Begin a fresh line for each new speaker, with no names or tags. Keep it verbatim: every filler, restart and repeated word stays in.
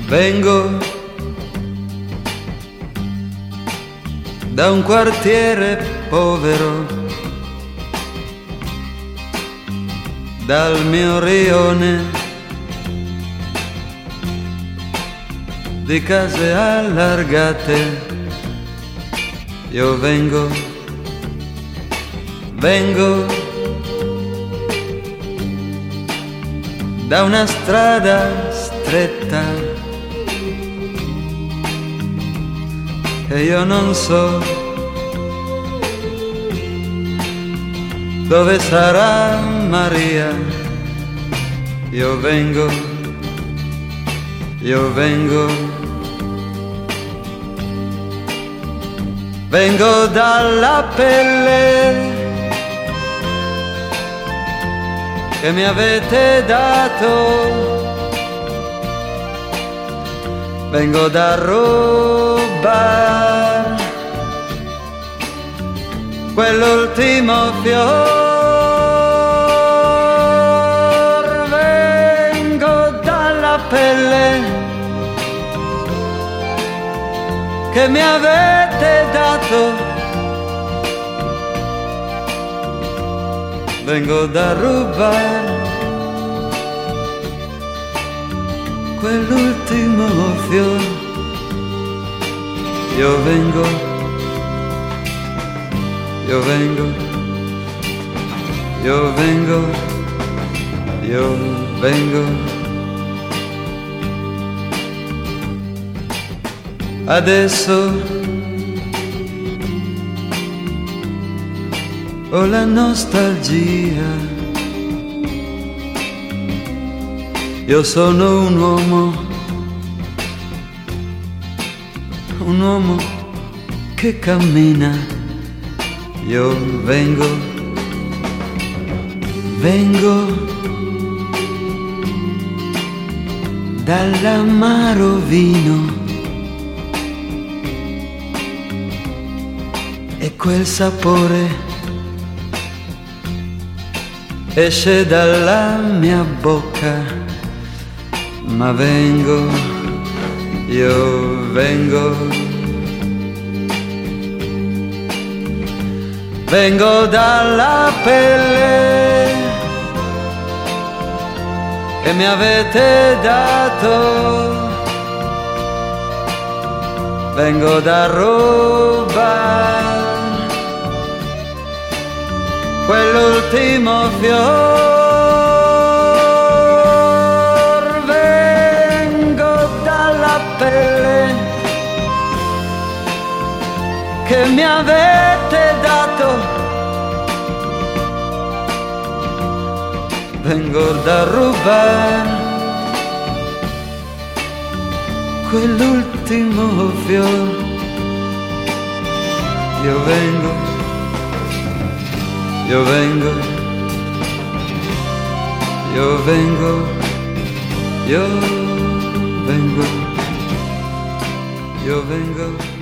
Vengo da un quartiere povero, dal mio rione di case allargate. Io vengo, vengo da una strada stretta e io non so dove sarà Maria. Io vengo, io vengo, vengo dalla pelle che mi avete dato. Vengo da rubare quell'ultimo fior. Vengo dalla pelle che mi avete dato. Vengo da rubare quell'ultimo fior. Io vengo, io vengo, io vengo, io vengo. Adesso ho la nostalgia. Io sono un uomo, un uomo che cammina. Io vengo, vengo dall'amaro vino e quel sapore esce dalla mia bocca. Ma vengo, io vengo, vengo dalla pelle che mi avete dato. Vengo da rubare quell'ultimo fior. Che mi avete dato. Vengo da rubare quell'ultimo fior. Io vengo, io vengo, io vengo, io vengo, io vengo.